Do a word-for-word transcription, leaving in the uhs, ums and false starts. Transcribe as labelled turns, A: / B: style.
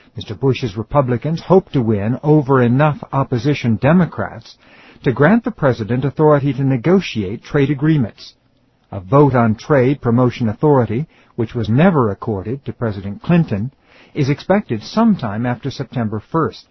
A: Mister Bush's Republicans hope to win over enough opposition Democrats to grant the President authority to negotiate trade agreements. A vote on trade promotion authority, which was never accorded to President Clinton, is expected sometime after September first.